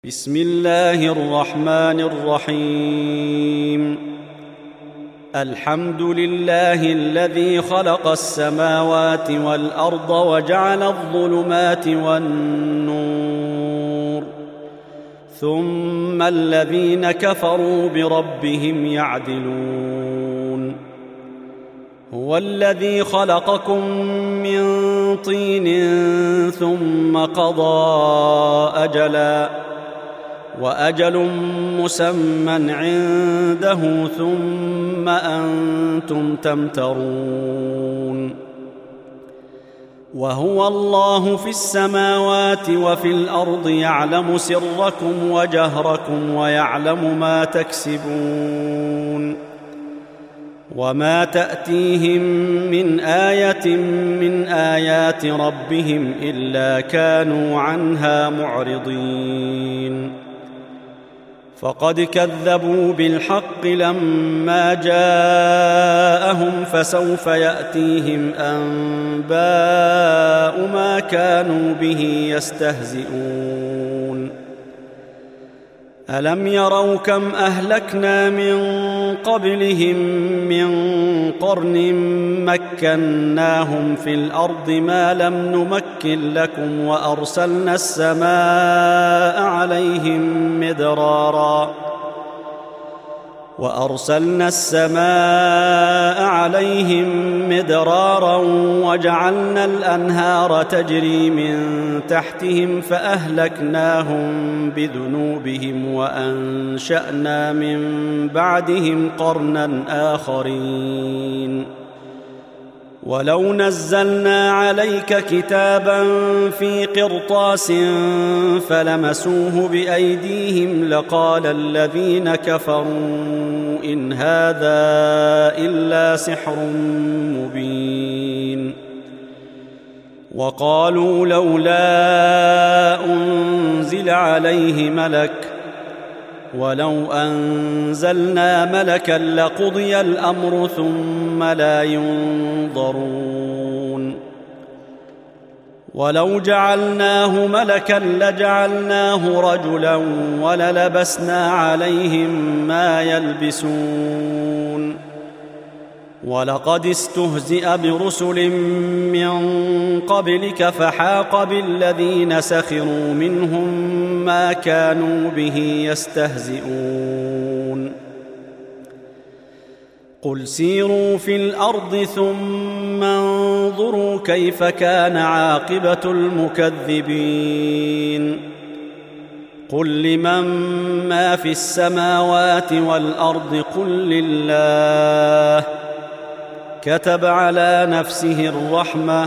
بسم الله الرحمن الرحيم. الحمد لله الذي خلق السماوات والأرض وجعل الظلمات والنور، ثم الذين كفروا بربهم يعدلون. هو الذي خلقكم من طين ثم قضى أجلا، وأجل مسمى عنده، ثم أنتم تمترون. وهو الله في السماوات وفي الأرض، يعلم سركم وجهركم ويعلم ما تكسبون. وما تأتيهم من آية من آيات ربهم إلا كانوا عنها معرضين. فقد كذبوا بالحق لما جاءهم، فسوف يأتيهم أنباء ما كانوا به يستهزئون. ألم يروا كم أهلكنا من قبلهم من قرن مكناهم في الأرض ما لم نمكن لكم، وأرسلنا السماء عليهم مدرارا وجعلنا الأنهار تجري من تحتهم فأهلكناهم بذنوبهم وأنشأنا من بعدهم قرنا آخرين. ولو نزلنا عليك كتابا في قرطاس فلمسوه بأيديهم لقال الذين كفروا إن هذا إلا سحر مبين. وقالوا لولا أنزل عليه ملك، ولو أنزلنا ملكا لقضي الأمر ثم لا ينظرون. ولو جعلناه ملكا لجعلناه رجلا وللبسنا عليهم ما يلبسون. ولقد استهزئ برسل من قبلك فحاق بالذين سخروا منهم ما كانوا به يستهزئون. قل سيروا في الأرض ثم انظروا كيف كان عاقبة المكذبين. قل لمن ما في السماوات والأرض قل لله. كتب على نفسه الرحمة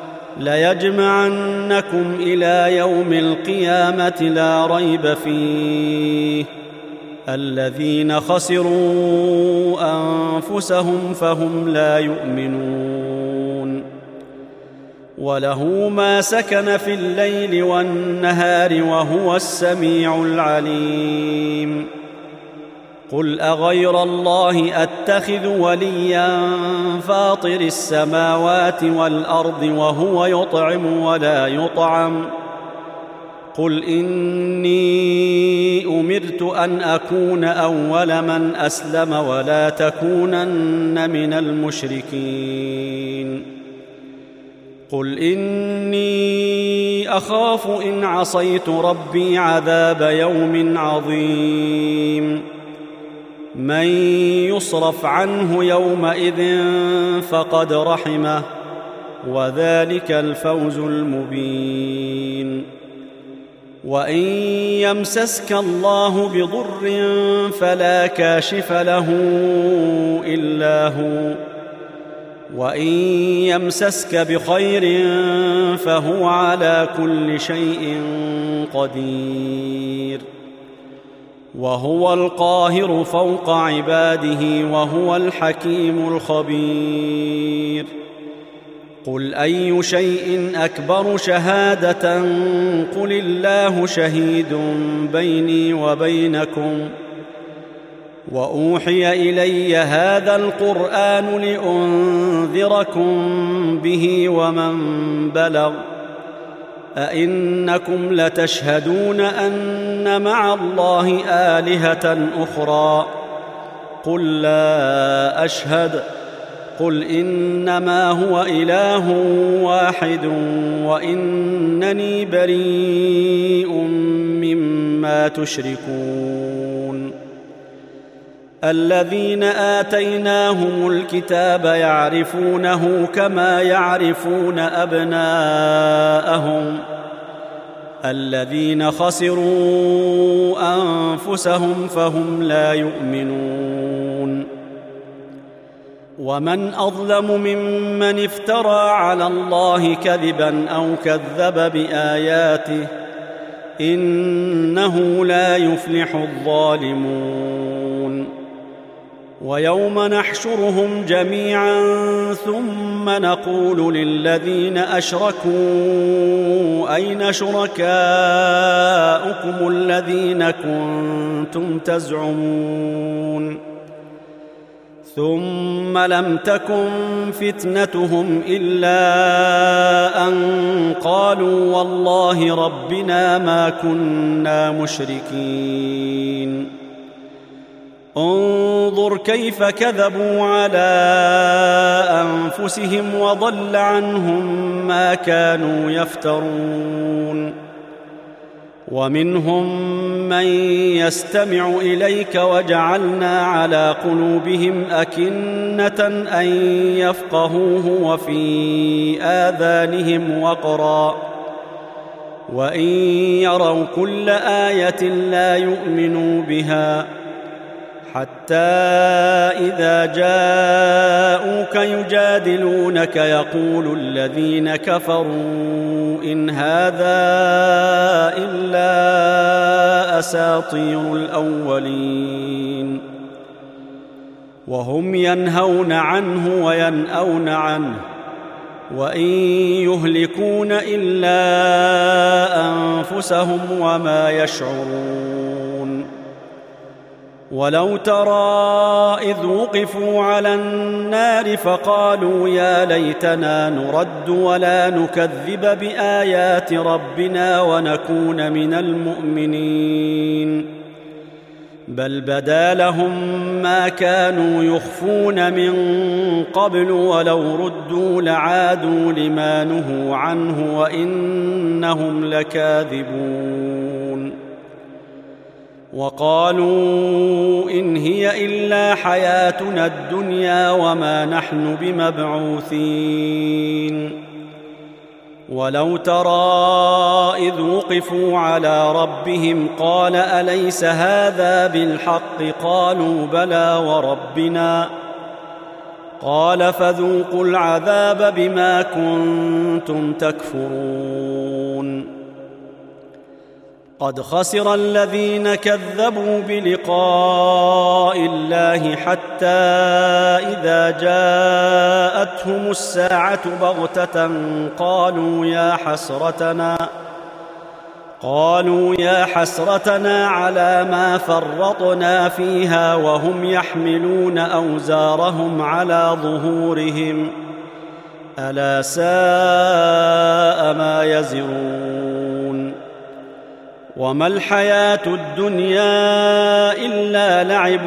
ليجمعنكم إلى يوم القيامة لا ريب فيه. الذين خسروا أنفسهم فهم لا يؤمنون. وله ما سكن في الليل والنهار وهو السميع العليم. قل أغير الله أتخذ وليا فاطر السماوات والأرض وهو يطعم ولا يطعم. قل إني أمرت أن أكون أول من أسلم ولا تكونن من المشركين. قل إني أخاف إن عصيت ربي عذاب يوم عظيم. من يصرف عنه يومئذ فقد رحمه، وذلك الفوز المبين. وإن يمسسك الله بضر فلا كاشف له إلا هو، وإن يمسسك بخير فهو على كل شيء قدير. وهو القاهر فوق عباده وهو الحكيم الخبير. قل أي شيء أكبر شهادة قل الله شهيد بيني وبينكم. وأوحي إلي هذا القرآن لأنذركم به ومن بلغ أئنكم لتشهدون أن مع الله آلهة أخرى قل لا أشهد قل إنما هو إله واحد وإنني بريء مما تشركون الذين آتيناهم الكتاب يعرفونه كما يعرفون أبناءهم الذين خسروا أنفسهم فهم لا يؤمنون ومن أظلم ممن افترى على الله كذبا أو كذب بآياته إنه لا يفلح الظالمون ويوم نحشرهم جميعا ثم نقول للذين أشركوا أين شركاؤكم الذين كنتم تزعمون ثم لم تكن فتنتهم إلا أن قالوا والله ربنا ما كنا مشركين انظر كيف كذبوا على أنفسهم وضل عنهم ما كانوا يفترون ومنهم من يستمع إليك وجعلنا على قلوبهم أكنة أن يفقهوه وفي آذانهم وقرا وإن يروا كل آية لا يؤمنوا بها حتى إذا جاءوك يجادلونك يقول الذين كفروا إن هذا إلا أساطير الأولين وهم ينهون عنه وينأون عنه وإن يهلكون إلا أنفسهم وما يشعرون ولو ترى إذ وقفوا على النار فقالوا يا ليتنا نرد ولا نكذب بآيات ربنا ونكون من المؤمنين بل بدا لهم ما كانوا يخفون من قبل ولو ردوا لعادوا لما نهوا عنه وإنهم لكاذبون وقالوا إن هي إلا حياتنا الدنيا وما نحن بمبعوثين ولو ترى إذ وقفوا على ربهم قال أليس هذا بالحق قالوا بلى وربنا قال فذوقوا العذاب بما كنتم تكفرون قد خسر الذين كذبوا بلقاء الله حتى إذا جاءتهم الساعة بغتة قالوا يا حسرتنا على ما فرطنا فيها وهم يحملون أوزارهم على ظهورهم ألا ساء ما يزرون وما الحياة الدنيا إلا لعب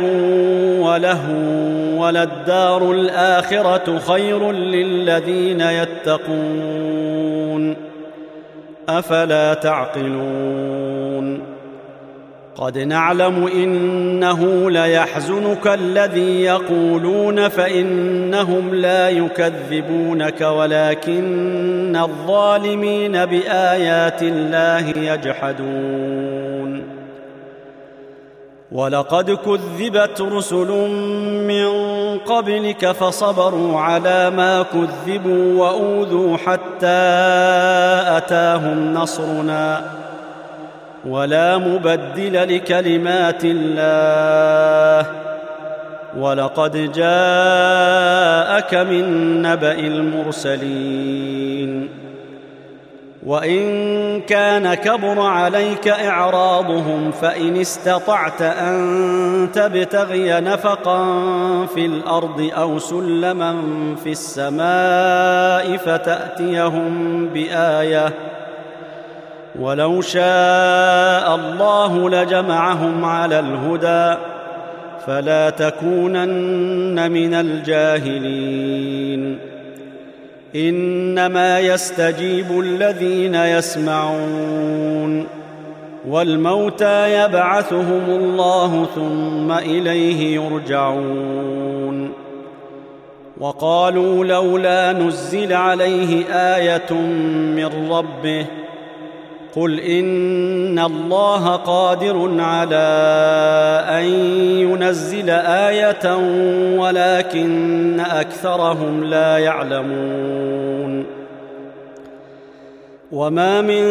ولهو وللدار الآخرة خير للذين يتقون أفلا تعقلون قد نعلم إنه ليحزنك الذي يقولون فإنهم لا يكذبونك ولكن الظالمين بآيات الله يجحدون ولقد كذبت رسل من قبلك فصبروا على ما كذبوا وأوذوا حتى أتاهم نصرنا ولا مبدل لكلمات الله ولقد جاءك من نبأ المرسلين وإن كان كبر عليك إعراضهم فإن استطعت أن تبتغي نفقا في الأرض أو سلما في السماء ولو شاء الله لجمعهم على الهدى فلا تكونن من الجاهلين. إنما يستجيب الذين يسمعون، والموتى يبعثهم الله ثم إليه يرجعون. وقالوا لولا نزل عليه آية من ربه قل إن الله قادر على أن ينزل آية ولكن أكثرهم لا يعلمون. وما من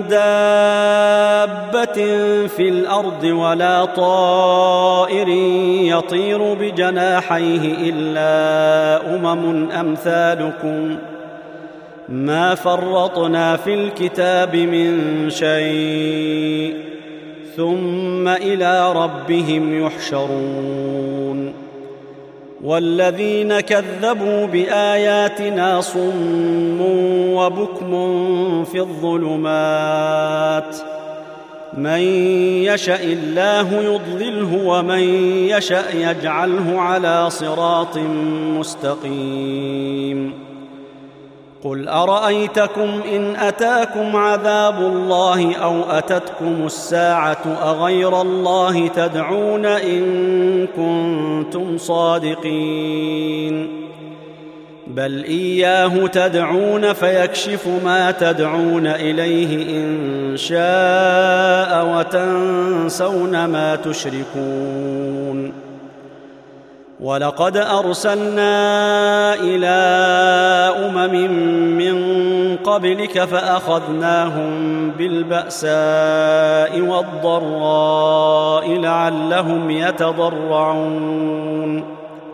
دابة في الأرض ولا طائر يطير بجناحيه إلا أمثالكم ما فرطنا في الكتاب من شيء ثم إلى ربهم يحشرون. والذين كذبوا بآياتنا صم وبكم في الظلمات من يشأ الله يضلله ومن يشأ يجعله على صراط مستقيم. قل أرأيتكم إن أتاكم عذاب الله أو أتتكم الساعة أغير الله تدعون إن كنتم صادقين؟ بل إياه تدعون فيكشف ما تدعون إليه إن شاء وتنسون ما تشركون. ولقد أرسلنا إلى من قبلك فأخذناهم بالبأساء والضراء لعلهم يتضرعون.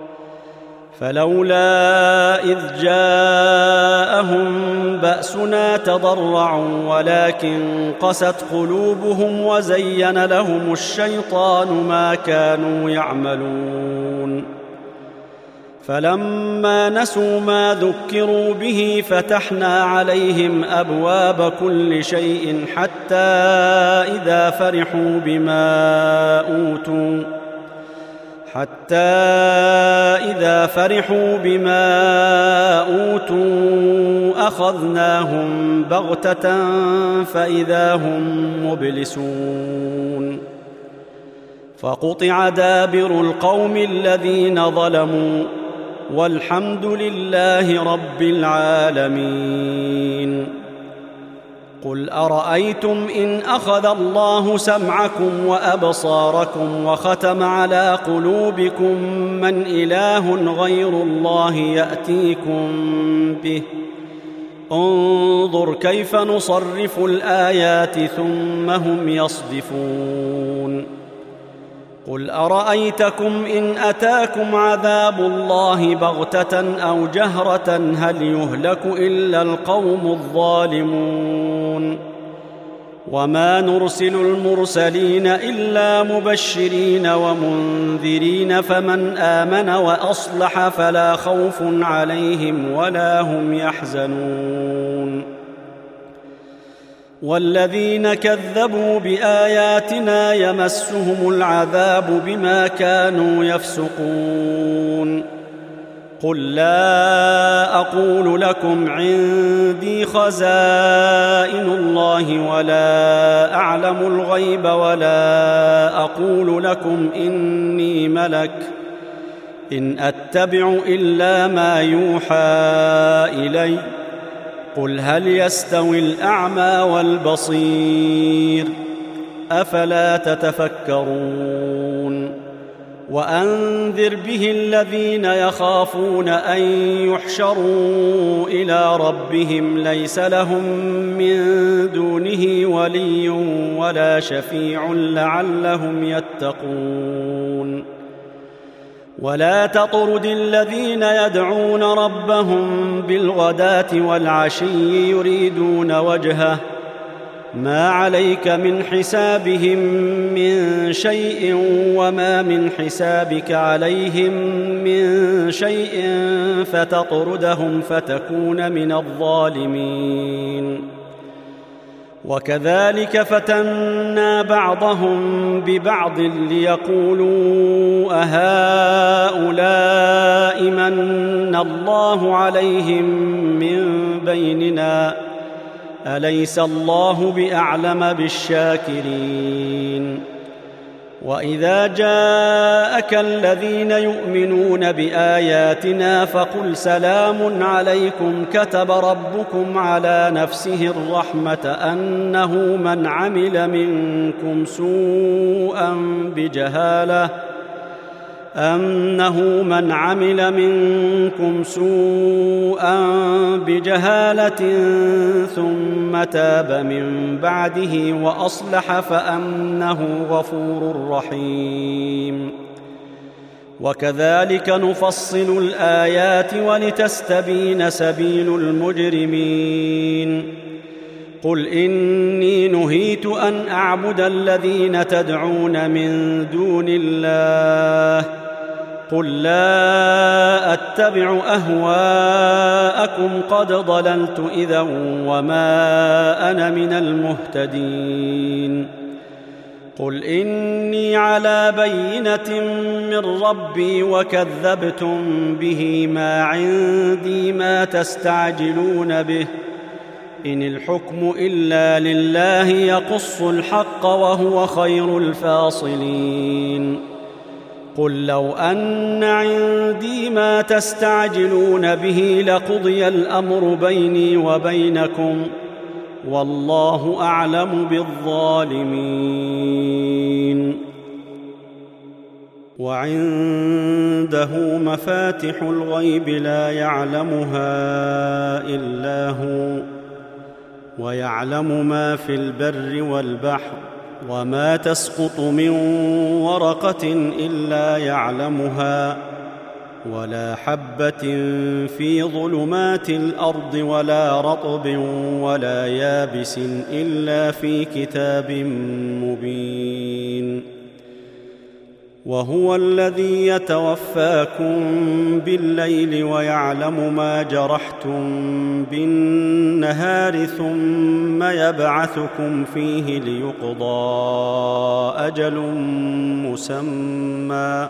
فلولا إذ جاءهم بأسنا تضرعوا ولكن قست قلوبهم وزين لهم الشيطان ما كانوا يعملون. فلما نسوا ما ذكروا به فتحنا عليهم أبواب كل شيء حتى إذا فرحوا بما أوتوا أخذناهم بغتة فإذا هم مبلسون. فقطع دابر القوم الذين ظلموا والحمد لله رب العالمين. قل أرأيتم إن أخذ الله سمعكم وأبصاركم وختم على قلوبكم من إله غير الله يأتيكم به انظر كيف نصرف الآيات ثم هم يصدفون. قل أرأيتكم إن أتاكم عذاب الله بغتة أو جهرة هل يهلك إلا القوم الظالمون. وما نرسل المرسلين إلا مبشرين ومنذرين فمن آمن وأصلح فلا خوف عليهم ولا هم يحزنون. والذين كذبوا بآياتنا يمسهم العذاب بما كانوا يفسقون. قل لا أقول لكم عندي خزائن الله ولا أعلم الغيب ولا أقول لكم إني ملك إن أتبع إلا ما يوحى إلي قل هل يستوي الأعمى والبصير أفلا تتفكرون. وأنذر به الذين يخافون أن يحشروا إلى ربهم ليس لهم من دونه ولي ولا شفيع لعلهم يتقون. ولا تطرد الذين يدعون ربهم بالغداة والعشي يريدون وجهه ما عليك من حسابهم من شيء وما من حسابك عليهم من شيء فتطردهم فتكون من الظالمين. وكذلك فتنا بعضهم ببعض ليقولوا أهؤلاء من الله عليهم من بيننا أليس الله بأعلم بالشاكرين وإذا جاءك الذين يؤمنون بآياتنا فقل سلام عليكم كتب ربكم على نفسه الرحمة أنه من عمل منكم سوءا بجهالة ثم تاب من بعده وأصلح فأنه غفور رحيم وكذلك نفصل الآيات ولتستبين سبيل المجرمين قل إني نهيت أن أعبد الذين تدعون من دون الله قل لا أتبع أهواءكم قد ضللت إذا وما أنا من المهتدين قل إني على بينة من ربي وكذبتم به ما عندي ما تستعجلون به إن الحكم إلا لله يقص الحق وهو خير الفاصلين قل لو أن عندي ما تستعجلون به لقضي الأمر بيني وبينكم والله أعلم بالظالمين وعنده مفاتح الغيب لا يعلمها إلا هو ويعلم ما في البر والبحر وما تسقط من ورقة إلا يعلمها ولا حبة في ظلمات الأرض ولا رطب ولا يابس إلا في كتاب مبين وهو الذي يتوفاكم بالليل ويعلم ما جرحتم بالنهار ثم يبعثكم فيه ليقضى أجل مسمى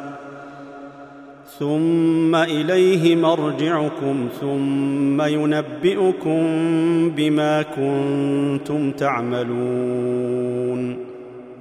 ثم إليه مرجعكم ثم ينبئكم بما كنتم تعملون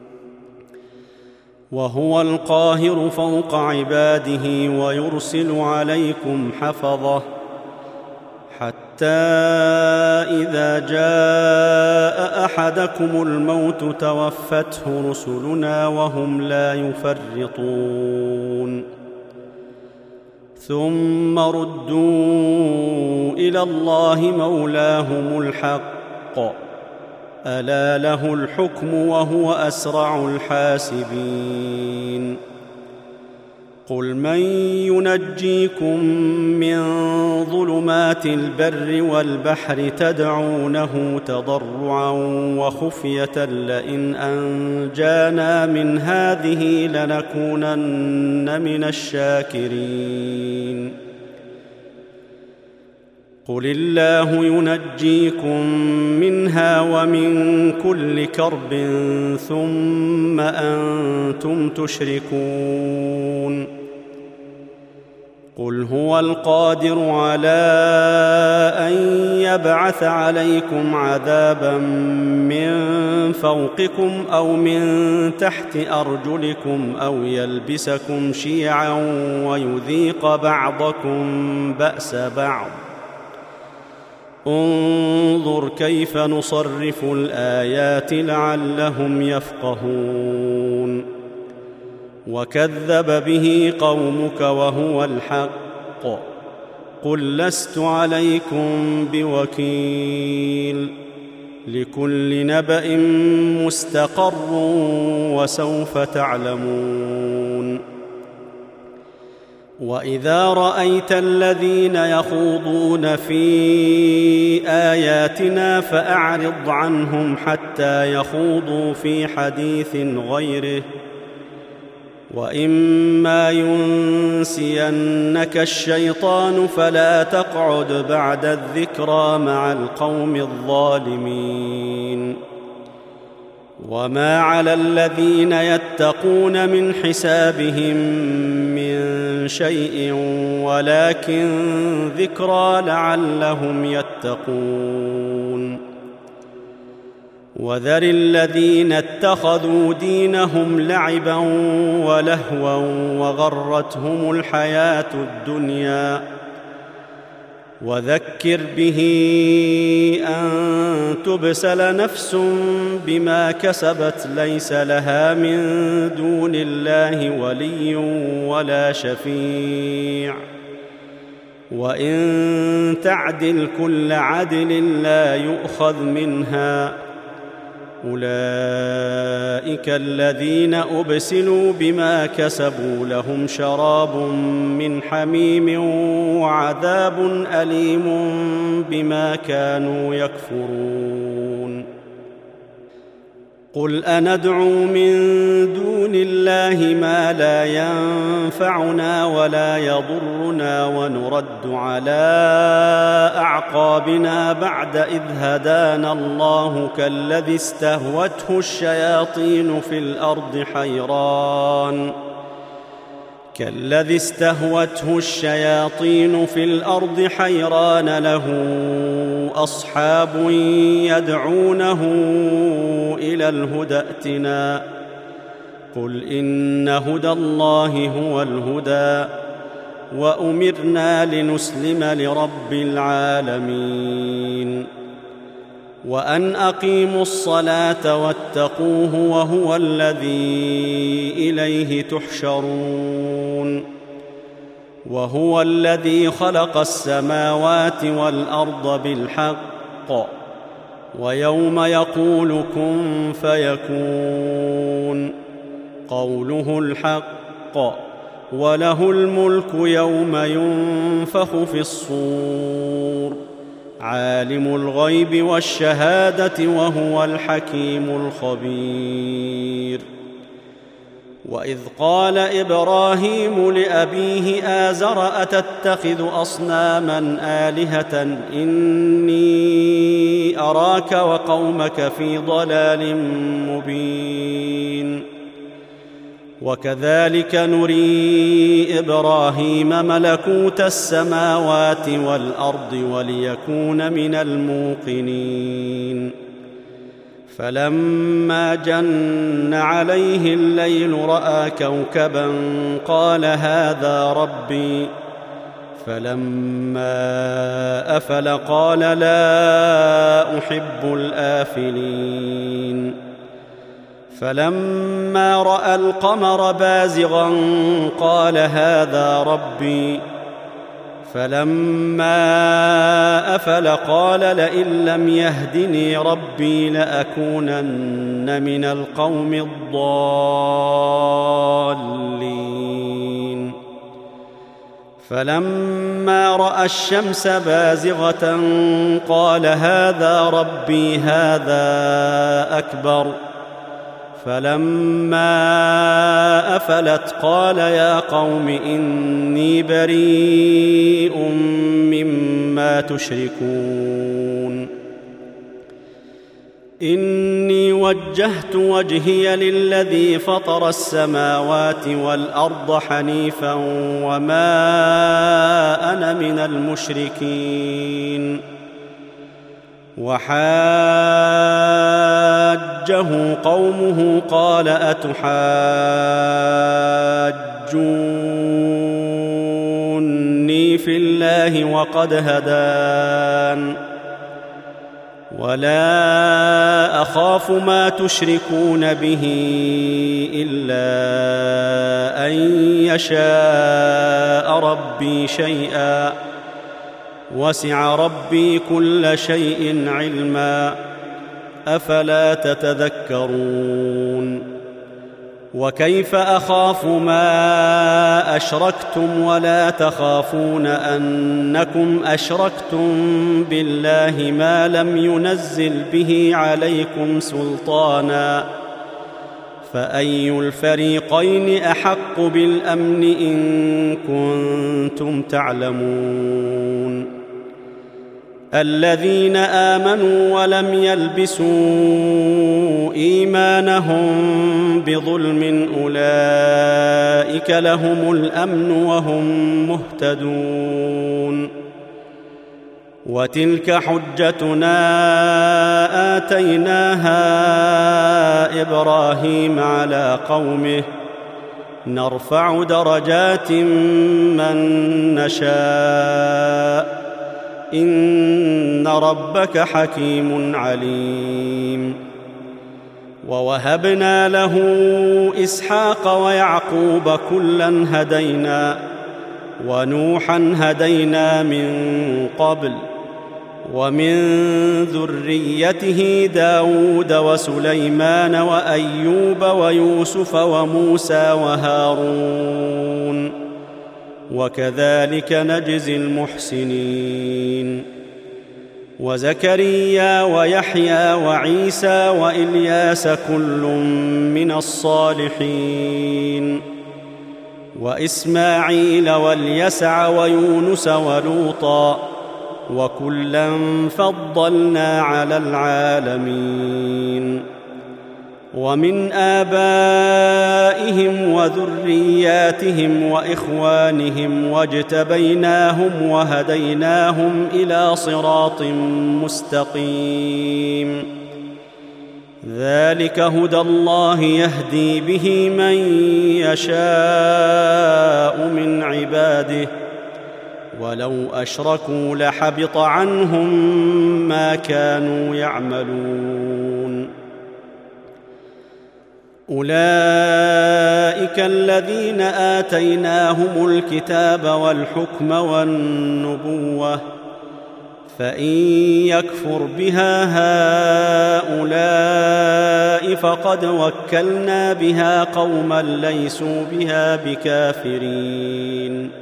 وهو القاهر فوق عباده ويرسل عليكم حفظه حتى إذا جاء أحدكم الموت توفته رسلنا وهم لا يفرطون ثم ردوا إلى الله مولاهم الحق ألا له الحكم وهو أسرع الحاسبين قل من ينجيكم من ظلمات البر والبحر تدعونه تضرعا وخفية لئن أنجانا من هذه لنكونن من الشاكرين قل الله ينجيكم منها ومن كل كرب ثم أنتم تشركون قل هو القادر على أن يبعث عليكم عذابا من فوقكم أو من تحت أرجلكم أو يلبسكم شيعا ويذيق بعضكم بأس بعض انظر كيف نصرف الآيات لعلهم يفقهون وكذب به قومك وهو الحق قل لست عليكم بوكيل لكل نبأ مستقر وسوف تعلمون وإذا رأيت الذين يخوضون في آياتنا فأعرض عنهم حتى يخوضوا في حديث غيره وإما ينسينك الشيطان فلا تقعد بعد الذكرى مع القوم الظالمين وما على الذين يتقون من حسابهم من شيء ولكن ذكرى لعلهم يتقون. وذر الذين اتخذوا دينهم لعبا ولهوا وغرتهم الحياة الدنيا وذكر به أن تبسل نفس بما كسبت ليس لها من دون الله ولي ولا شفيع وإن تعدل كل عدل لا يؤخذ منها. أولئك الذين أبسلوا بما كسبوا لهم شراب من حميم وعذاب أليم بما كانوا يكفرون. قل أندعو من دون الله ما لا ينفعنا ولا يضرنا ونرد على أعقابنا بعد إذ هدانا الله كالذي استهوته الشياطين في الأرض حيران له أصحاب يدعونه إلى الهدى ائتنا. قل إن هدى الله هو الهدى وأمرنا لنسلم لرب العالمين وأن أقيموا الصلاة واتقوه وهو الذي إليه تحشرون. وهو الذي خلق السماوات والأرض بالحق ويوم يقول كن فيكون قوله الحق وله الملك يوم ينفخ في الصور عالم الغيب والشهادة وهو الحكيم الخبير. وإذ قال إبراهيم لأبيه آزر أتتخذ أصناما آلهة إني أراك وقومك في ضلال مبين. وكذلك نري إبراهيم ملكوت السماوات والأرض وليكون من الموقنين. فلما جن عليه الليل رأى كوكبا قال هذا ربي فلما أفل قال لا أحب الآفلين. فلما رأى القمر بازغا قال هذا ربي فلما أفل قال لئن لم يهدني ربي لأكونن من القوم الضالين. فلما رأى الشمس بازغة قال هذا ربي هذا أكبر فلما أفلت قال يا قوم إني بريء مما تشركون. إني وجهت وجهي للذي فطر السماوات والأرض حنيفا وما أنا من المشركين. وحاجه قومه قال أتحاجوني في الله وقد هدان ولا أخاف ما تشركون به إلا أن يشاء ربي شيئا وسع ربي كل شيء علما أفلا تتذكرون. وكيف أخاف ما أشركتم ولا تخافون أنكم أشركتم بالله ما لم ينزل به عليكم سلطانا فأي الفريقين أحق بالأمن إن كنتم تعلمون. الذين آمنوا ولم يلبسوا إيمانهم بظلم أولئك لهم الأمن وهم مهتدون. وتلك حجتنا آتيناها إبراهيم على قومه نرفع درجات من نشاء إن ربك حكيم عليم. ووهبنا له إسحاق ويعقوب كلا هدينا ونوحا هدينا من قبل ومن ذريته داود وسليمان وأيوب ويوسف وموسى وهارون وكذلك نجزي المحسنين. وزكريا ويحيى وعيسى وإلياس كل من الصالحين وإسماعيل واليسع ويونس ولوطا وكلا فضلنا على العالمين. ومن آبائهم وذرياتهم وإخوانهم واجتبيناهم وهديناهم إلى صراط مستقيم. ذلك هدى الله يهدي به من يشاء من عباده ولو أشركوا لحبط عنهم ما كانوا يعملون. أولئك الذين آتيناهم الكتاب والحكم والنبوة فإن يكفر بها هؤلاء فقد وكلنا بها قوما ليسوا بها بكافرين.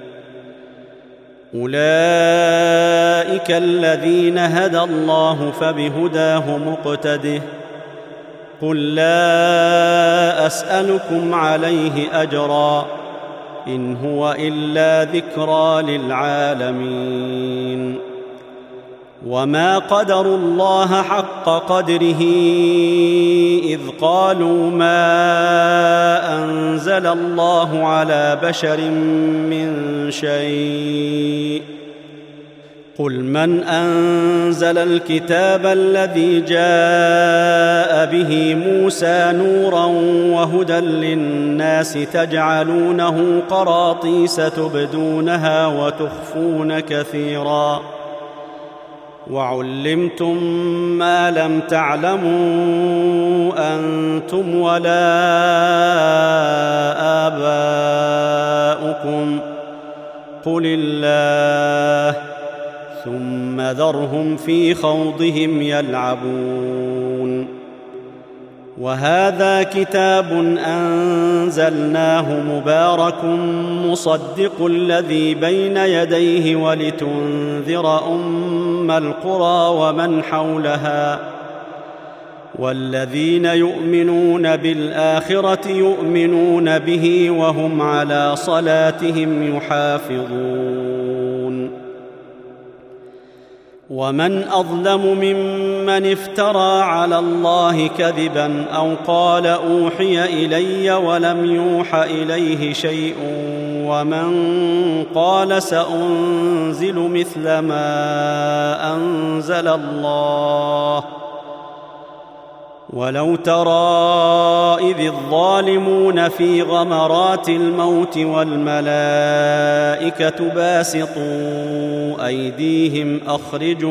أولئك الذين هدى الله فبهداه مقتده قل لا أسألكم عليه أجرا إن هو إلا ذكرى للعالمين. وما قدروا الله حق قدره إذ قالوا ما أنزل الله على بشر من شيء قل من أنزل الكتاب الذي جاء به موسى نورا وهدى للناس تجعلونه قراطيس تبدونها وتخفون كثيرا وعلمتم ما لم تعلموا أنتم ولا آباؤكم قل الله ثم ذرهم في خوضهم يلعبون. وهذا كتاب أنزلناه مبارك مصدق الذي بين يديه ولتنذر أم القرى ومن حولها والذين يؤمنون بالآخرة يؤمنون به وهم على صلاتهم يحافظون. ومن أظلم ممن افترى على الله كذبا أو قال أوحي إلي ولم يوح إليه شيء ومن قال سأنزل مثل ما أنزل الله ولو ترى إذ الظالمون في غمرات الموت والملائكة باسطوا أيديهم أخرجوا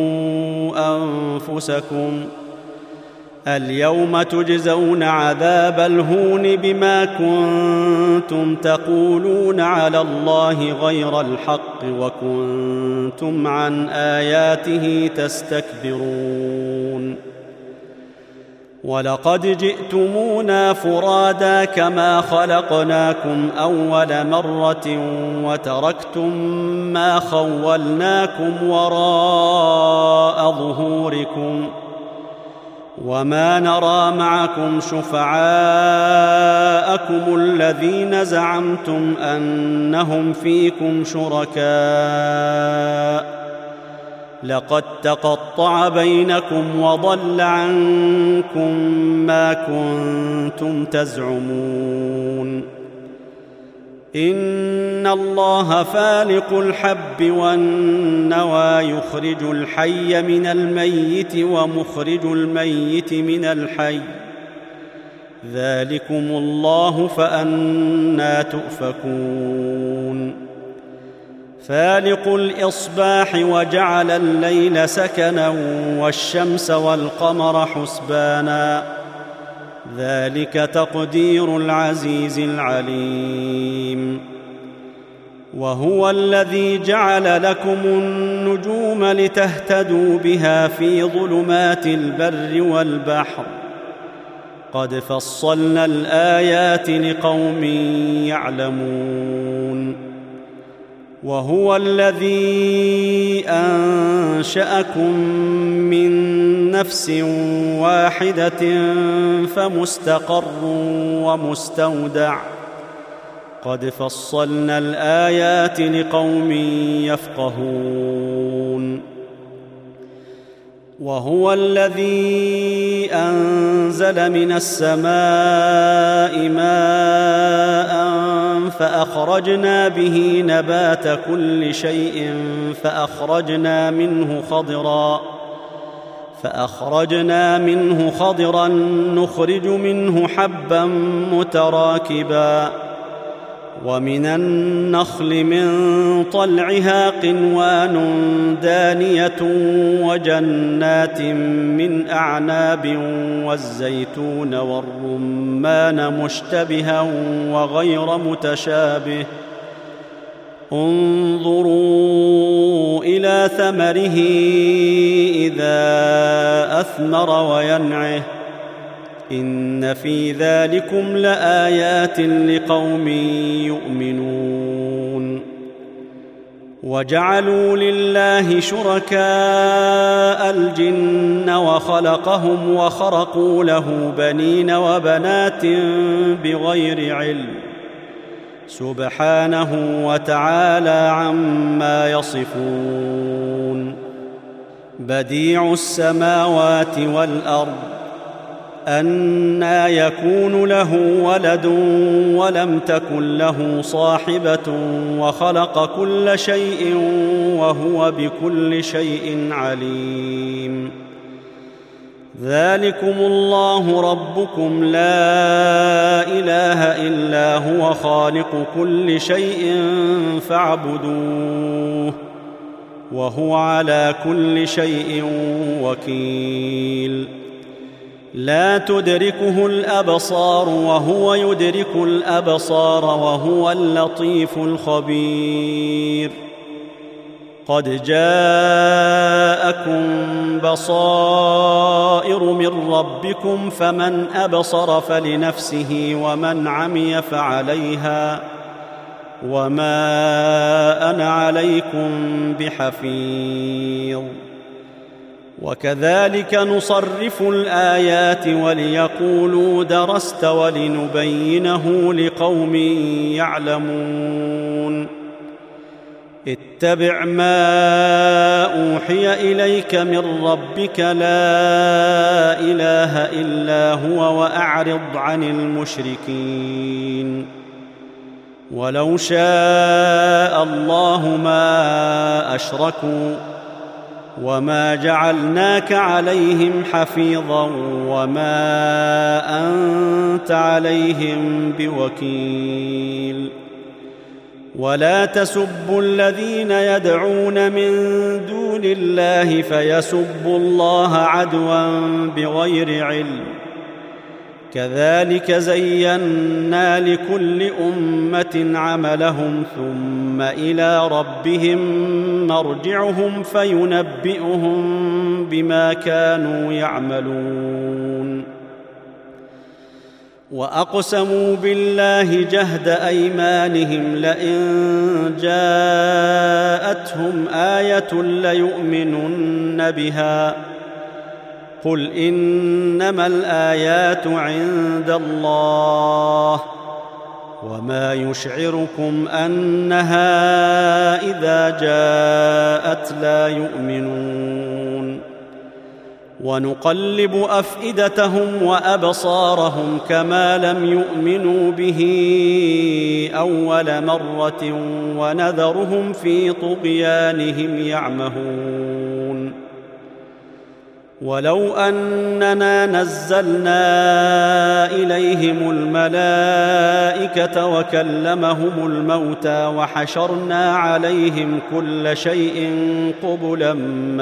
أنفسكم اليوم تجزون عذاب الهون بما كنتم تقولون على الله غير الحق وكنتم عن آياته تستكبرون. ولقد جئتمونا فرادا كما خلقناكم أول مرة وتركتم ما خولناكم وراء ظهوركم وما نرى معكم شفعاءكم الذين زعمتم أنهم فيكم شركاء لقد تقطع بينكم وضل عنكم ما كنتم تزعمون إن الله فالق الحب والنوى يخرج الحي من الميت ومخرج الميت من الحي ذلكم الله فأنى تؤفكون فالق الإصباح وجعل الليل سكنا والشمس والقمر حسبانا ذلك تقدير العزيز العليم وهو الذي جعل لكم النجوم لتهتدوا بها في ظلمات البر والبحر قد فصلنا الآيات لقوم يعلمون وهو الذي أنشأكم من نفس واحدة فمستقر ومستودع قد فصلنا الآيات لقوم يفقهون وهو الذي أنزل من السماء ماء فأخرجنا به نبات كل شيء فأخرجنا منه خضرا نخرج منه حبا متراكبا ومن النخل من طلعها قنوان دانية وجنات من أعناب والزيتون والرمان مشتبها وغير متشابه انظروا إلى ثمره إذا أثمر وينعه إن في ذلكم لآيات لقوم يؤمنون وجعلوا لله شركاء الجن وخلقهم وخرقوا له بنين وبنات بغير علم سبحانه وتعالى عما يصفون بديع السماوات والأرض أنى يكون له ولد ولم تكن له صاحبة وخلق كل شيء وهو بكل شيء عليم ذلكم الله ربكم لا إله إلا هو خالق كل شيء فاعبدوه وهو على كل شيء وكيل لا تدركه الأبصار وهو يدرك الأبصار وهو اللطيف الخبير قد جاءكم بصائر من ربكم فمن أبصر فلنفسه ومن عمي فعليها وما أنا عليكم بحفيظ وكذلك نصرف الآيات وليقولوا درست ولنبينه لقوم يعلمون اتبع ما أوحي إليك من ربك لا إله إلا هو وأعرض عن المشركين ولو شاء الله ما أشركوا وما جعلناك عليهم حفيظا وما أنت عليهم بوكيل ولا تسبوا الذين يدعون من دون الله فيسبوا الله عدوا بغير علم كذلك زينا لكل أمة عملهم ثم إلى ربهم مرجعهم فينبئهم بما كانوا يعملون وأقسموا بالله جهد أيمانهم لئن جاءتهم آية ليؤمنن بها قل إنما الآيات عند الله وما يشعركم أنها إذا جاءت لا يؤمنون ونقلب أفئدتهم وأبصارهم كما لم يؤمنوا به أول مرة ونذرهم في طغيانهم يعمهون ولو أننا نزلنا إليهم الملائكة وكلمهم الموتى وحشرنا عليهم كل شيء قبلا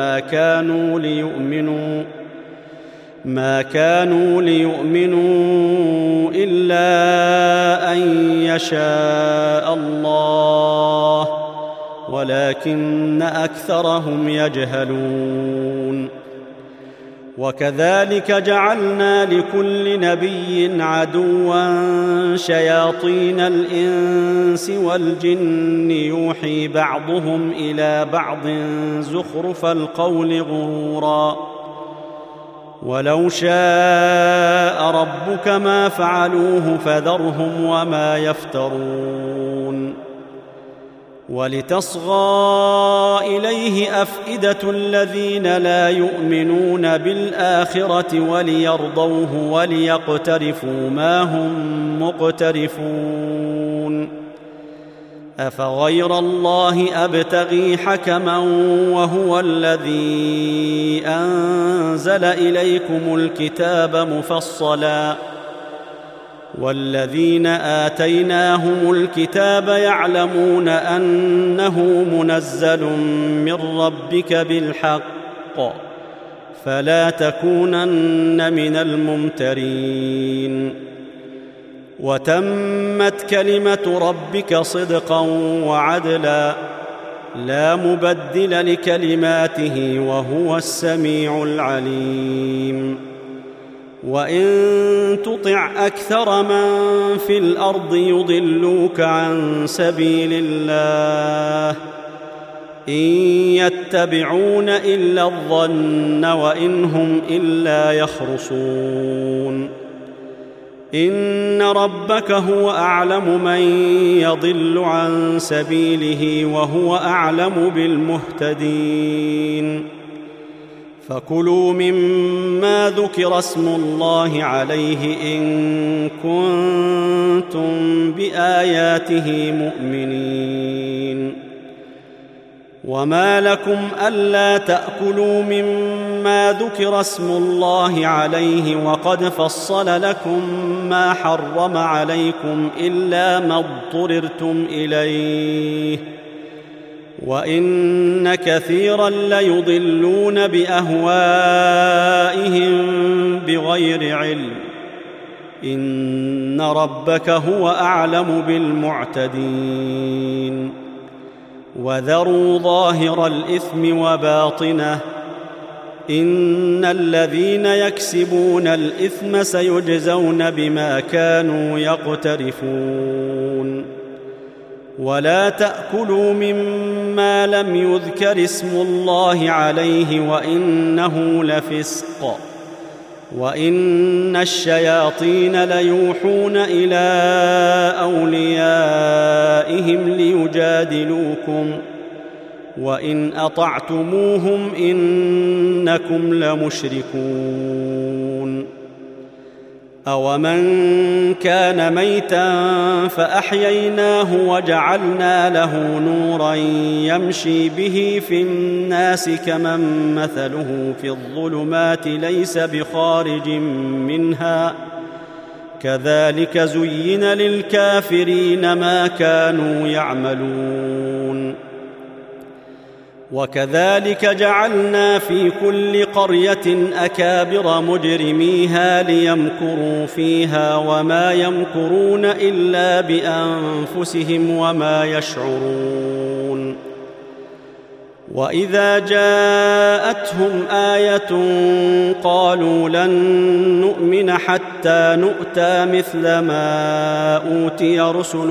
ما كانوا ليؤمنوا إلا أن يشاء الله ولكن أكثرهم يجهلون وكذلك جعلنا لكل نبي عدوا شياطين الإنس والجن يوحي بعضهم إلى بعض زخرف القول غرورا ولو شاء ربك ما فعلوه فذرهم وما يفترون ولتصغى إليه أفئدة الذين لا يؤمنون بالآخرة وليرضوه وليقترفوا ما هم مقترفون أفغير الله أبتغي حكما وهو الذي أنزل إليكم الكتاب مفصلا والذين آتيناهم الكتاب يعلمون أنه منزل من ربك بالحق فلا تكونن من الممترين وتمت كلمة ربك صدقا وعدلا لا مبدل لكلماته وهو السميع العليم وإن تطع أكثر من في الأرض يضلوك عن سبيل الله إن يتبعون إلا الظن وإن هم إلا يخرصون إن ربك هو أعلم من يضل عن سبيله وهو أعلم بالمهتدين فكلوا مما ذكر اسم الله عليه إن كنتم بآياته مؤمنين وما لكم ألا تأكلوا مما ذكر اسم الله عليه وقد فصل لكم ما حرم عليكم إلا ما اضطررتم إليه وإن كثيرا ليضلون بأهوائهم بغير علم إن ربك هو أعلم بالمعتدين وذروا ظاهر الإثم وباطنه إن الذين يكسبون الإثم سيجزون بما كانوا يقترفون ولا تأكلوا مما لم يذكر اسم الله عليه وإنه لفسق وإن الشياطين ليوحون إلى أوليائهم ليجادلوكم وإن أطعتموهم إنكم لمشركون أومن كان ميتا فأحييناه وجعلنا له نورا يمشي به في الناس كمن مثله في الظلمات ليس بخارج منها كذلك زين للكافرين ما كانوا يعملون وكذلك جعلنا في كل قرية أكابر مجرميها ليمكروا فيها وما يمكرون إلا بأنفسهم وما يشعرون وإذا جاءتهم آية قالوا لن نؤمن حتى نؤتى مثل ما أوتي رسل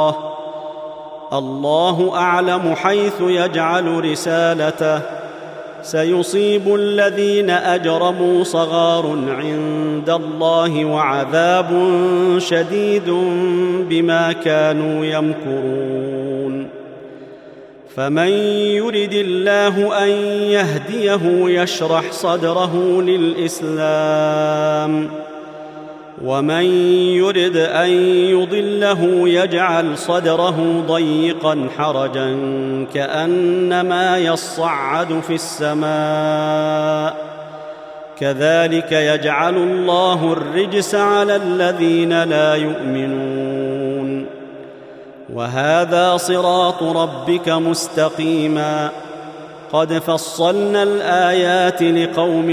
الله أعلم حيث يجعل رسالته سيصيب الذين أجرموا صغار عند الله وعذاب شديد بما كانوا يمكرون. فمن يرد الله أن يهديه يشرح صدره للإسلام، ومن يرد أن يضله يجعل صدره ضيقا حرجا كأنما يصعد في السماء، كذلك يجعل الله الرجس على الذين لا يؤمنون. وهذا صراط ربك مستقيما، قد فصلنا الآيات لقوم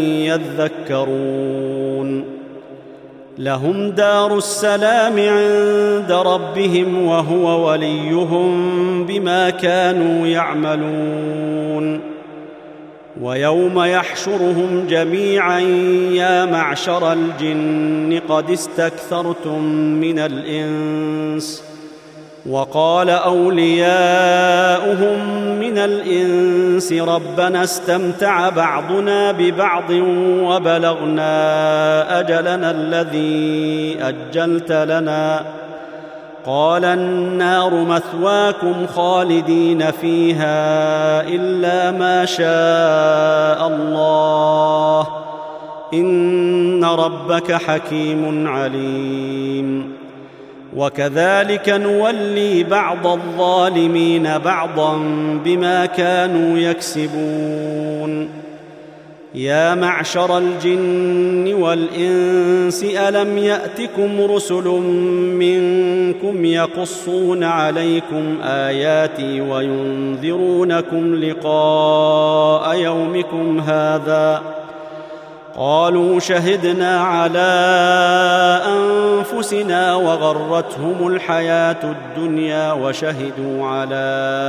يذكرون. لهم دار السلام عند ربهم وهو وليهم بما كانوا يعملون. ويوم يحشرهم جميعا يا معشر الجن قد استكثرتم من الإنس، وقال أولياؤهم من الإنس ربنا استمتع بعضنا ببعض وبلغنا أجلنا الذي أجلت لنا، قال النار مثواكم خالدين فيها إلا ما شاء الله، إن ربك حكيم عليم. وكذلك نولي بعض الظالمين بعضا بما كانوا يكسبون. يا معشر الجن والإنس ألم يأتكم رسل منكم يقصون عليكم آياتي وينذرونكم لقاء يومكم هذا؟ قالوا شهدنا على أنفسنا وغرتهم الحياة الدنيا وشهدوا على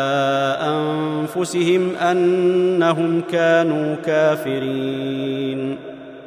أنفسهم أنهم كانوا كافرين.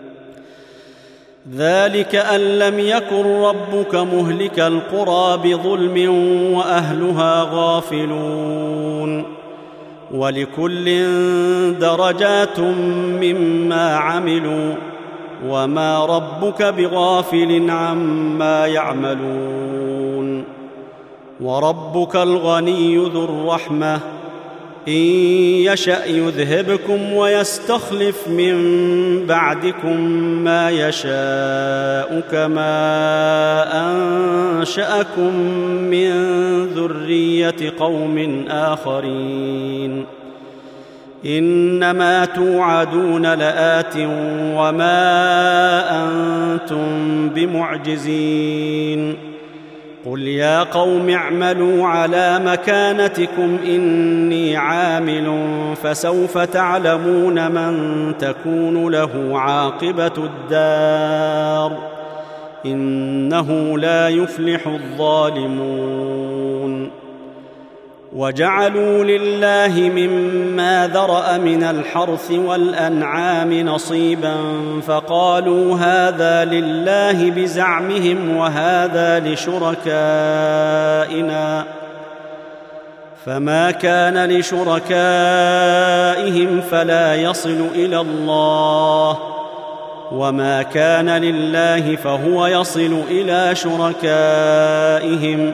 ذلك أن لم يكن ربك مهلك القرى بظلم وأهلها غافلون. ولكل درجات مما عملوا وما ربك بغافل عما يعملون. وربك الغني ذو الرحمة، إن يشأ يذهبكم ويستخلف من بعدكم ما يشاء كما أنشأكم من ذرية قوم آخرين. إنما توعدون لآت وما أنتم بمعجزين. قل يا قوم اعملوا على مكانتكم إني عامل فسوف تعلمون من تكون له عاقبة الدار، إنه لا يفلح الظالمون. وجعلوا لله مما ذرأ من الحرث والأنعام نصيبا فقالوا هذا لله بزعمهم وهذا لشركائنا، فما كان لشركائهم فلا يصل إلى الله، وما كان لله فهو يصل إلى شركائهم،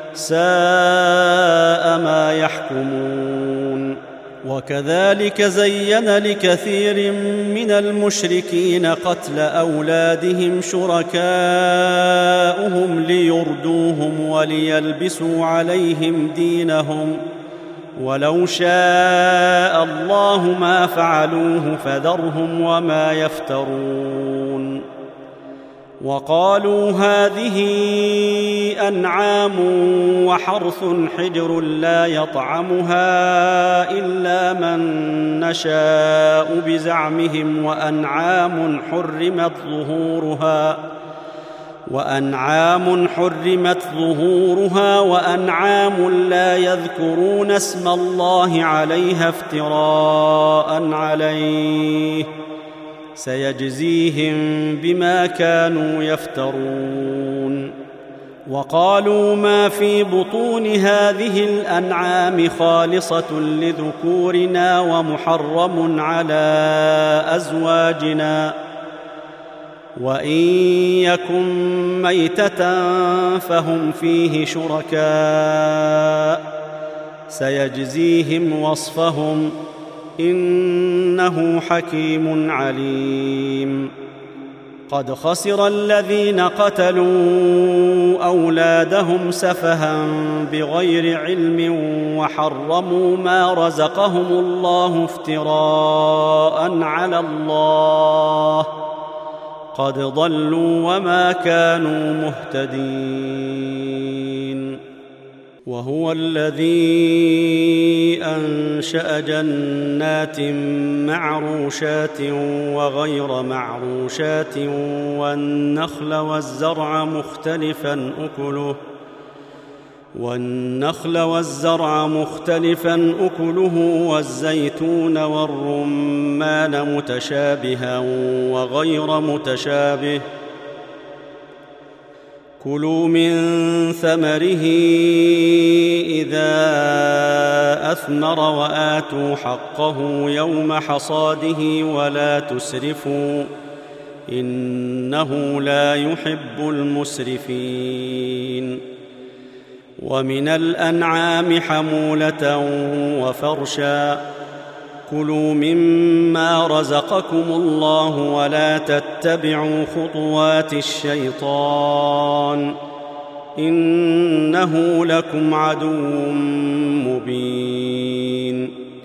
ساء ما يحكمون. وكذلك زين لكثير من المشركين قتل أولادهم شركاؤهم ليردوهم وليلبسوا عليهم دينهم، ولو شاء الله ما فعلوه فذرهم وما يفترون. وقالوا هذه أنعام وحرث حجر لا يطعمها إلا من نشاء بزعمهم، وأنعام حرمت ظهورها وأنعام لا يذكرون اسم الله عليها افتراء عليه، سيجزيهم بما كانوا يفترون. وقالوا ما في بطون هذه الأنعام خالصة لذكورنا ومحرم على أزواجنا وإن يكن ميتة فهم فيه شركاء سيجزيهم وصفهم إنه حكيم عليم. قد خسر الذين قتلوا أولادهم سفها بغير علم وحرموا ما رزقهم الله افتراء على الله قد ضلوا وما كانوا مهتدين. وهو الذي أنشأ جنات معروشات وغير معروشات والنخل والزرع مختلفا أكله والزيتون والرمان متشابها وغير متشابه كلوا من ثمره إذا أثمر وآتوا حقه يوم حصاده ولا تسرفوا إنه لا يحب المسرفين. ومن الأنعام حمولة وفرشا كلوا مما رزقكم الله ولا تتبعوا خطوات الشيطان إنه لكم عدو مبين.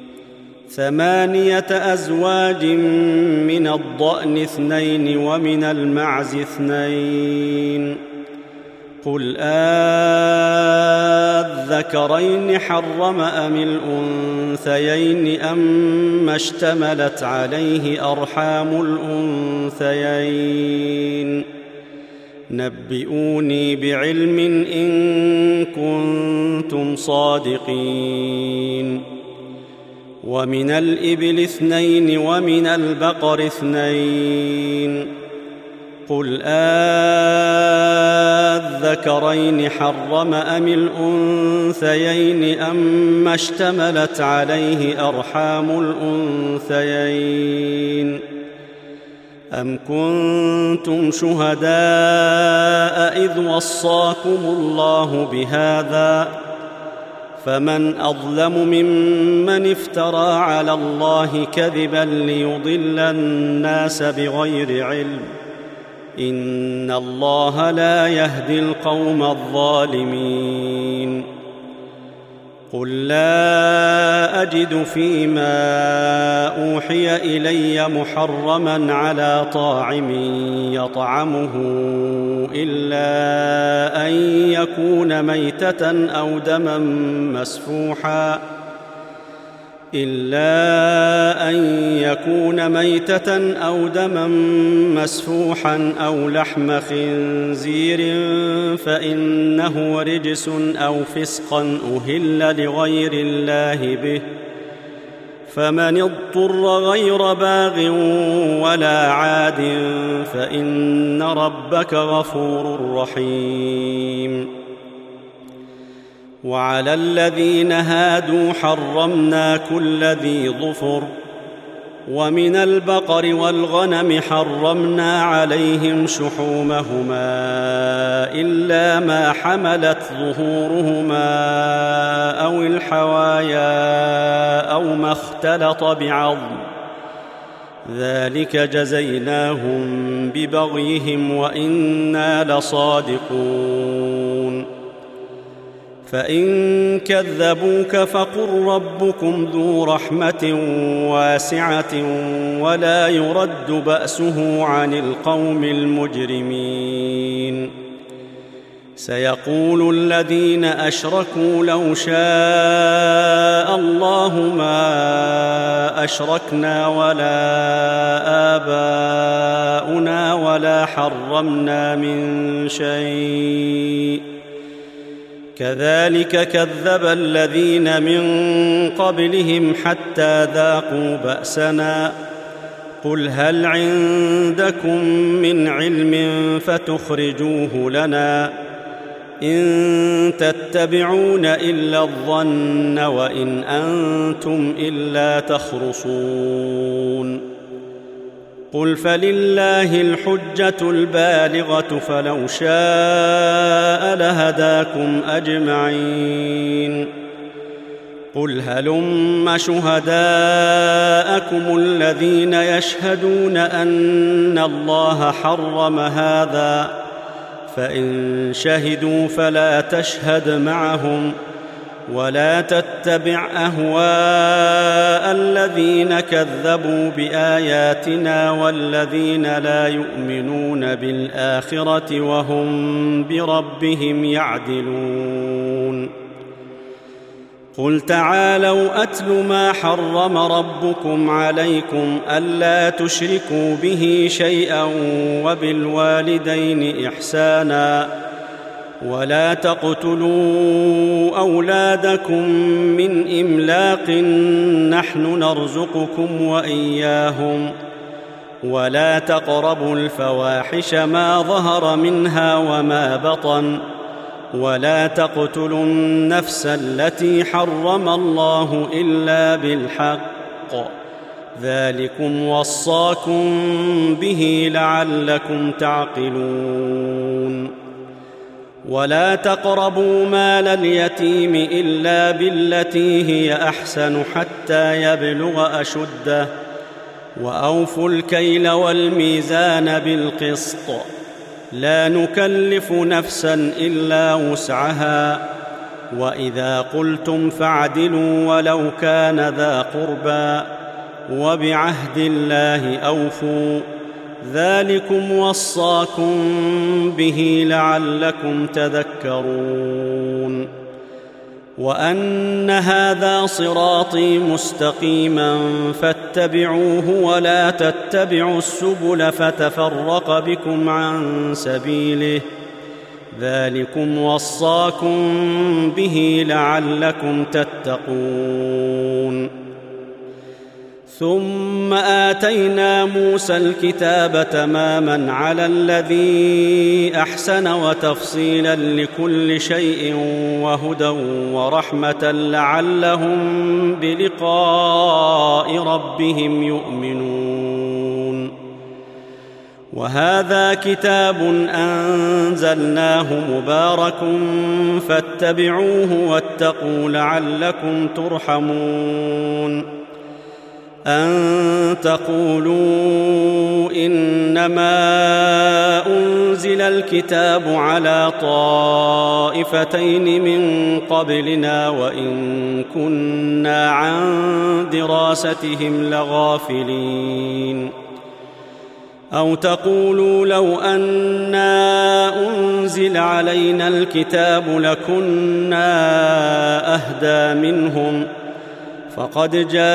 8 أزواج من الضأن 2 ومن المعز 2 قل أذكرين حرم أم الأنثيين أما اشتملت عليه أرحام الأنثيين نبئوني بعلم إن كنتم صادقين. ومن الإبل 2 ومن البقر 2 قل أذكرين حرم أم الأنثيين أما اشتملت عليه أرحام الأنثيين أم كنتم شهداء إذ وصاكم الله بهذا فمن أظلم ممن افترى على الله كذبا ليضل الناس بغير علم إن الله لا يهدي القوم الظالمين. قل لا أجد فيما أوحي إلي محرما على طاعم يطعمه إلا أن يكون ميتة أو دما مسفوحا أو لحم خنزير فإنه رجس أو فسقا أهل لغير الله به فمن اضطر غير باغ ولا عاد فإن ربك غفور رحيم. وعلى الذين هادوا حرمنا كل ذي ظفر ومن البقر والغنم حرمنا عليهم شحومهما إلا ما حملت ظهورهما أو الحوايا أو ما اختلط بعظم ذلك جزيناهم ببغيهم وإنا لصادقون. فإن كذبوك فقل ربكم ذو رحمة واسعة ولا يرد بأسه عن القوم المجرمين. سيقول الذين أشركوا لو شاء الله ما أشركنا ولا آباؤنا ولا حرمنا من شيء كذلك كذب الذين من قبلهم حتى ذاقوا بأسنا قل هل عندكم من علم فتخرجوه لنا إن تتبعون إلا الظن وإن أنتم إلا تخرصون قل فلله الحجة البالغة فلو شاء لهداكم أجمعين قل هلم شهداءكم الذين يشهدون أن الله حرم هذا فإن شهدوا فلا تشهد معهم ولا تتبع أهواء الذين كذبوا بآياتنا والذين لا يؤمنون بالآخرة وهم بربهم يعدلون قل تعالوا أتل ما حرم ربكم عليكم ألا تشركوا به شيئا وبالوالدين إحسانا ولا تقتلوا أولادكم من إملاق نحن نرزقكم وإياهم ولا تقربوا الفواحش ما ظهر منها وما بطن ولا تقتلوا النفس التي حرم الله إلا بالحق ذلكم وصاكم به لعلكم تعقلون ولا تقربوا مال اليتيم إلا بالتي هي أحسن حتى يبلغ أشده وأوفوا الكيل والميزان بالقسط لا نكلف نفسا إلا وسعها وإذا قلتم فاعدلوا ولو كان ذا قربى وبعهد الله أوفوا ذلكم وصاكم به لعلكم تذكرون وأن هذا صراطي مستقيما فاتبعوه ولا تتبعوا السبل فتفرق بكم عن سبيله ذلكم وصاكم به لعلكم تتقون ثم آتينا موسى الكتاب تماما على الذي أحسن وتفصيلا لكل شيء وهدى ورحمة لعلهم بلقاء ربهم يؤمنون وهذا كتاب أنزلناه مبارك فاتبعوه واتقوا لعلكم ترحمون أن تقولوا إنما أنزل الكتاب على طائفتين من قبلنا وإن كنا عن دراستهم لغافلين أو تقولوا لو أنا أنزل علينا الكتاب لكنا أهدى منهم فقد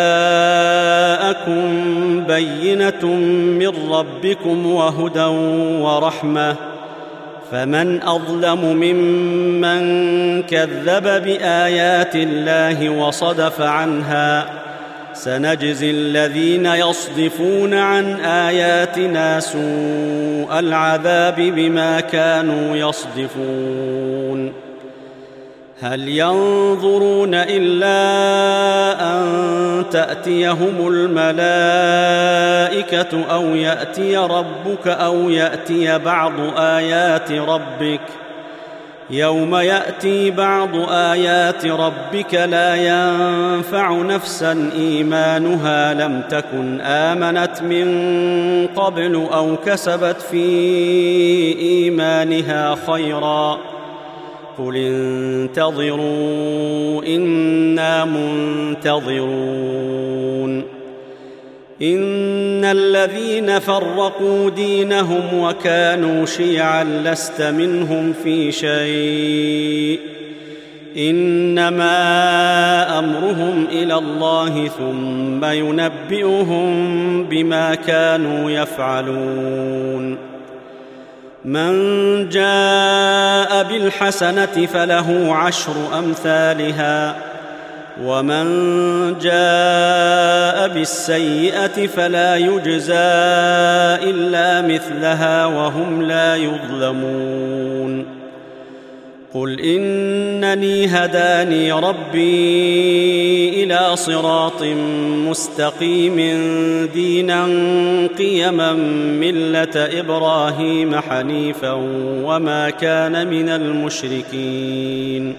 جاءكم بينة من ربكم وهدى ورحمة فمن أظلم ممن كذب بآيات الله وصدف عنها سنجزي الذين يصدفون عن آياتنا سوء العذاب بما كانوا يصدفون هل ينظرون إلا أن تأتيهم الملائكة أو يأتي ربك أو يأتي بعض آيات ربك يوم يأتي بعض آيات ربك لا ينفع نفسا إيمانها لم تكن آمنت من قبل أو كسبت في إيمانها خيرا قل انتظروا إنا منتظرون إن الذين فرقوا دينهم وكانوا شيعا لست منهم في شيء إنما أمرهم إلى الله ثم ينبئهم بما كانوا يفعلون من جاء بالحسنة فله 10 أمثالها ومن جاء بالسيئة فلا يجزى إلا مثلها وهم لا يظلمون قل إنني هداني ربي إلى صراط مستقيم دينا قيما ملة إبراهيم حنيفا وما كان من المشركين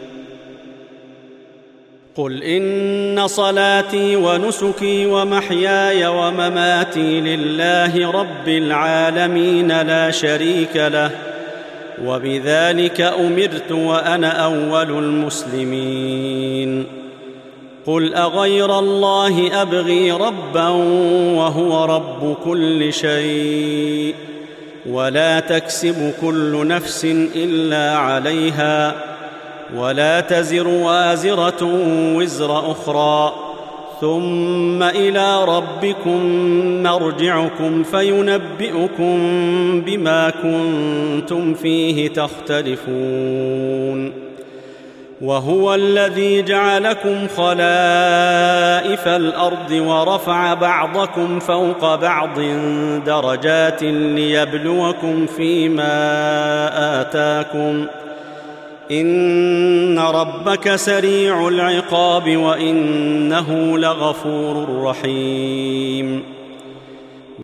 قل إن صلاتي ونسكي ومحياي ومماتي لله رب العالمين لا شريك له وبذلك أمرت وأنا أول المسلمين قل أغير الله أبغي ربا وهو رب كل شيء ولا تكسب كل نفس إلا عليها ولا تزر وازرة وزر أخرى ثم إلى ربكم مرجعكم فينبئكم بما كنتم فيه تختلفون وهو الذي جعلكم خلائف الأرض ورفع بعضكم فوق بعض درجات ليبلوكم فيما آتاكم إن ربك سريع العقاب وإنه لغفور رحيم